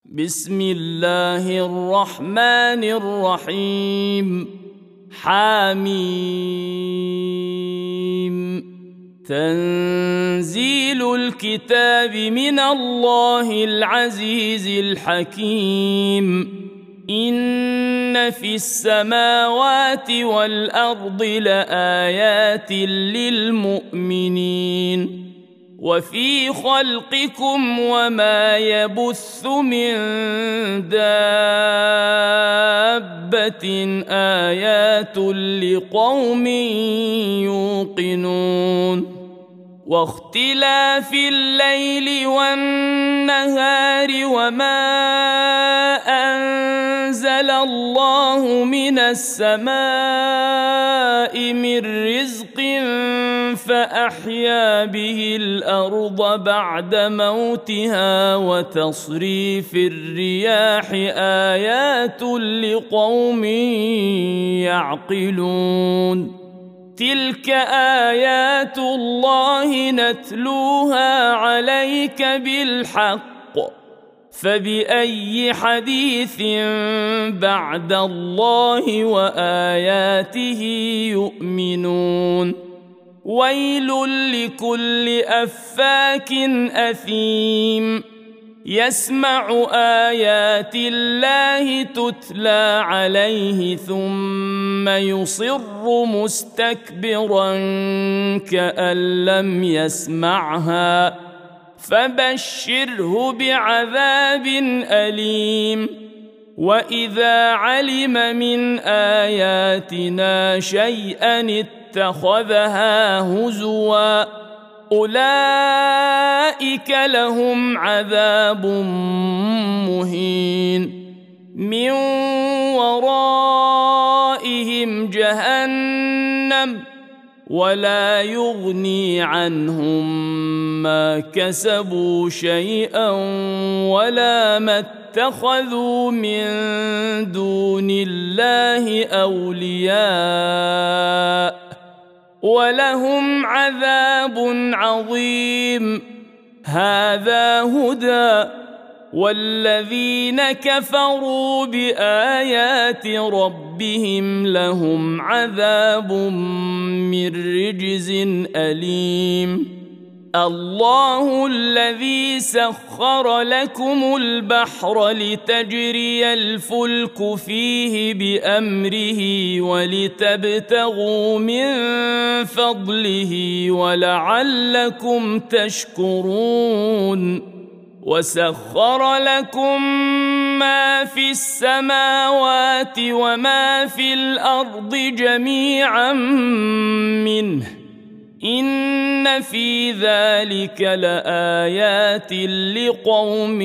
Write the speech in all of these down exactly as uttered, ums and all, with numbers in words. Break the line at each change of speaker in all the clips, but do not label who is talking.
بسم الله الرحمن الرحيم. حميم. تنزيل الكتاب من الله العزيز الحكيم. إن في السماوات والأرض لآيات للمؤمنين وفي خلقكم وما يبث من دابة آيات لقوم يوقنون. واختلاف الليل والنهار وما أنزل الله من السماء من رزق فأحيا به الأرض بعد موتها وتصريف الرياح آيات لقوم يعقلون. تلك آيات الله نتلوها عليك بالحق فبأي حديث بعد الله وآياته يؤمنون. ويل لكل أفاك أثيم يسمع آيات الله تتلى عليه ثم يصر مستكبرا كأن لم يسمعها فبشره بعذاب أليم. وإذا علم من آياتنا شيئا اتخذها هزوا أولئك لهم عذاب مهين. من ورائهم جهنم ولا يغني عنهم ما كسبوا شيئا ولا ما اتخذوا من دون الله أولياء ولهم عذاب عظيم. هذا هدى والذين كفروا بآيات ربهم لهم عذاب من رجز أليم. الله الذي سخر لكم البحر لتجري الفلك فيه بأمره ولتبتغوا من فضله ولعلكم تشكرون. وسخر لكم ما في السماوات وما في الأرض جميعا منه إن في ذلك لآيات لقوم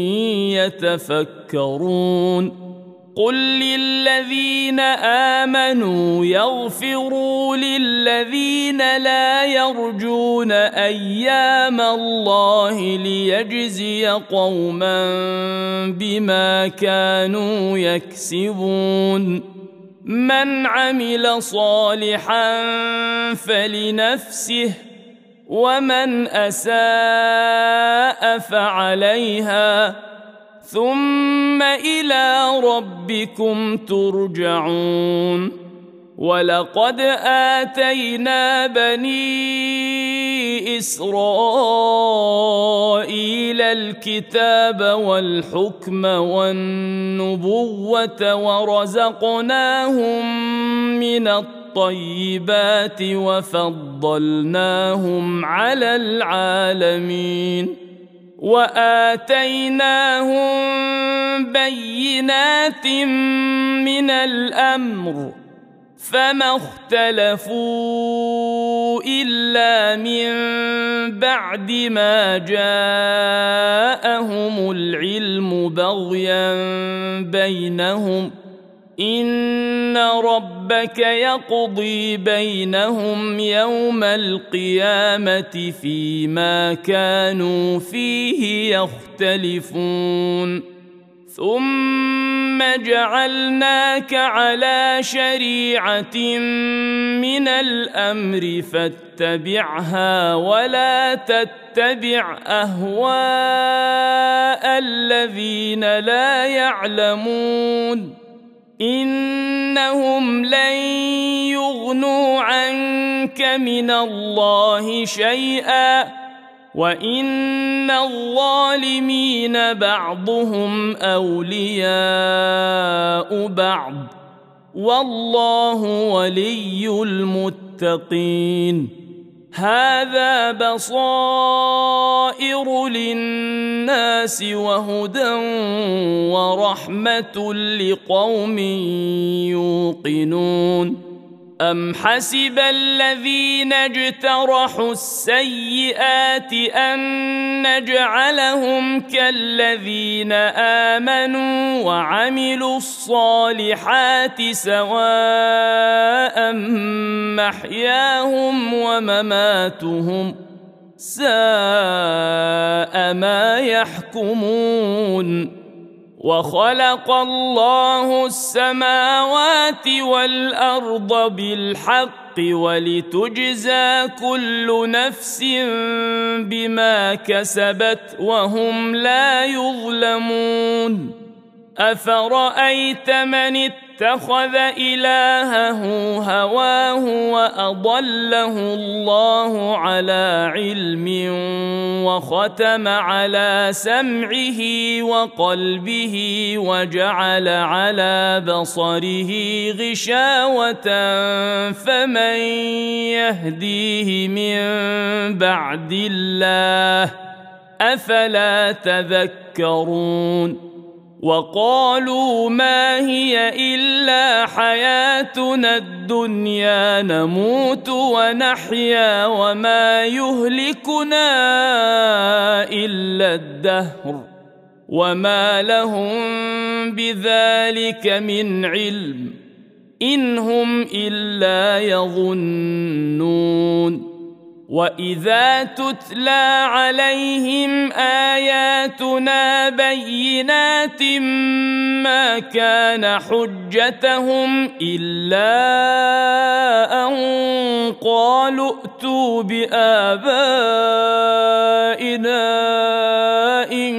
يتفكرون. قل للذين آمنوا يغفروا للذين لا يرجون أيام الله ليجزي قوما بما كانوا يكسبون. من عمل صالحا فلنفسه ومن أساء فعليها ثم إلى ربكم ترجعون. ولقد آتينا بني إسرائيل الكتاب والحكم والنبوة ورزقناهم من الطيبات وفضلناهم على العالمين وآتيناهم بينات من الأمر فما اختلفوا إلا من بعد ما جاءهم العلم بغيا بينهم إن ربك يقضي بينهم يوم القيامة فيما كانوا فيه يختلفون. ثم ثم جعلناك على شريعة من الأمر فاتبعها ولا تتبع أهواء الذين لا يعلمون إنهم لن يغنوا عنك من الله شيئا وإن الظالمين بعضهم أولياء بعض والله ولي المتقين هذا بصائر للناس وهدى ورحمة لقوم يوقنون أم حسب الذين اجترحوا السيئات أن نجعلهم كالذين آمنوا وعملوا الصالحات سواء محياهم ومماتهم ساء ما يحكمون وخلق الله السماوات والأرض بالحق ولتجزى كل نفس بما كسبت وهم لا يظلمون أفرأيت من اتخذ إلهه هواه وأضله الله على علم وختم على سمعه وقلبه وجعل على بصره غشاوة فمن يهديه من بعد الله أفلا تذكرون وقالوا ما هي إلا حياتنا الدنيا نموت ونحيا وما يهلكنا إلا الدهر وما لهم بذلك من علم إن هم إلا يظنون وإذا تتلى عليهم آياتنا بينات ما كان حجتهم إلا أن قالوا ائتوا بآبائنا إن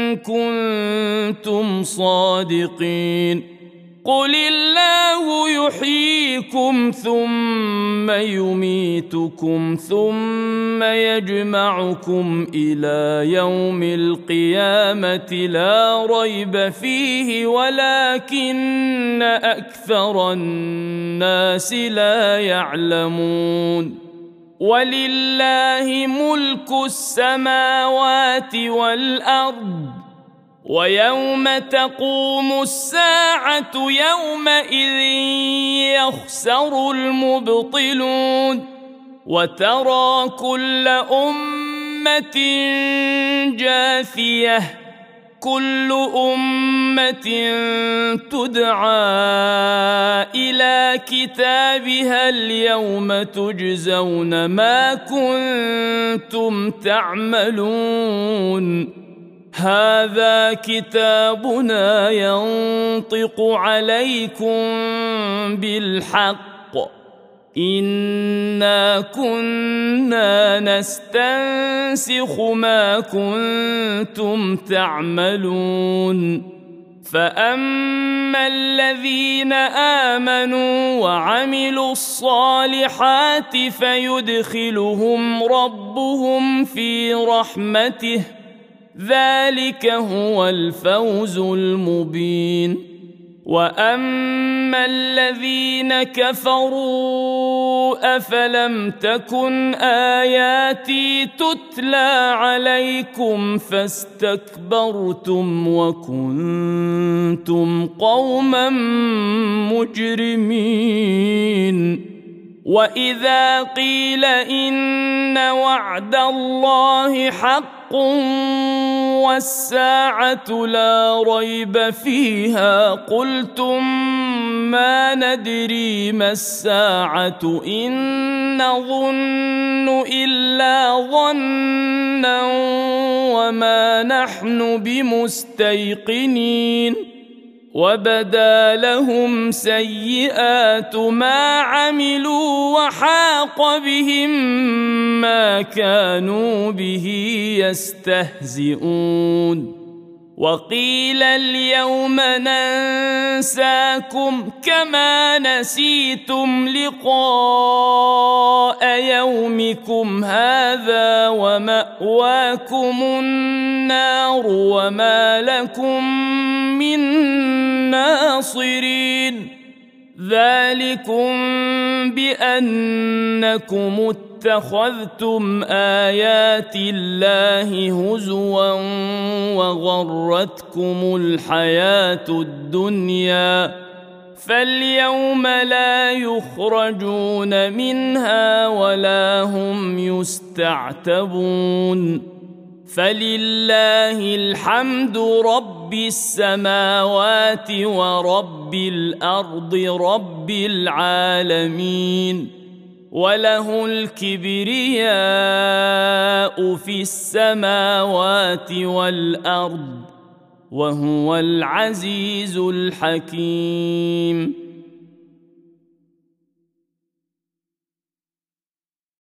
كنتم صادقين قل الله يحييكم ثم يميتكم ثم يجمعكم إلى يوم القيامة لا ريب فيه ولكن أكثر الناس لا يعلمون ولله ملك السماوات والأرض ويوم تقوم الساعة يومئذ يخسر المبطلون وترى كل أمة جاثية كل أمة تدعى إلى كتابها اليوم تجزون ما كنتم تعملون هذا كتابنا ينطق عليكم بالحق إنا كنا نستنسخ ما كنتم تعملون فأما الذين آمنوا وعملوا الصالحات فيدخلهم ربهم في رحمته ذلك هو الفوز المبين وأما الذين كفروا أفلم تكن آياتي تتلى عليكم فاستكبرتم وكنتم قوما مجرمين وإذا قيل إن وعد الله حق والساعة لا ريب فيها قلتم ما ندري ما الساعة إن نظن إلا ظنا وما نحن بمستيقنين وبدا لهم سيئات ما عملوا وحاق بهم ما كانوا به يستهزئون وقيل اليوم ننساكم كما نسيتم لقاء يومكم هذا ومأواكم النار وما لكم من ناصرين ذلكم بأنكم اتخذتم آيات الله هزوا وغرتكم الحياة الدنيا فاليوم لا يخرجون منها ولا هم يستعتبون فلله الحمد رب السماوات ورب الأرض رب العالمين وله الكبرياء في السماوات والأرض وهو العزيز الحكيم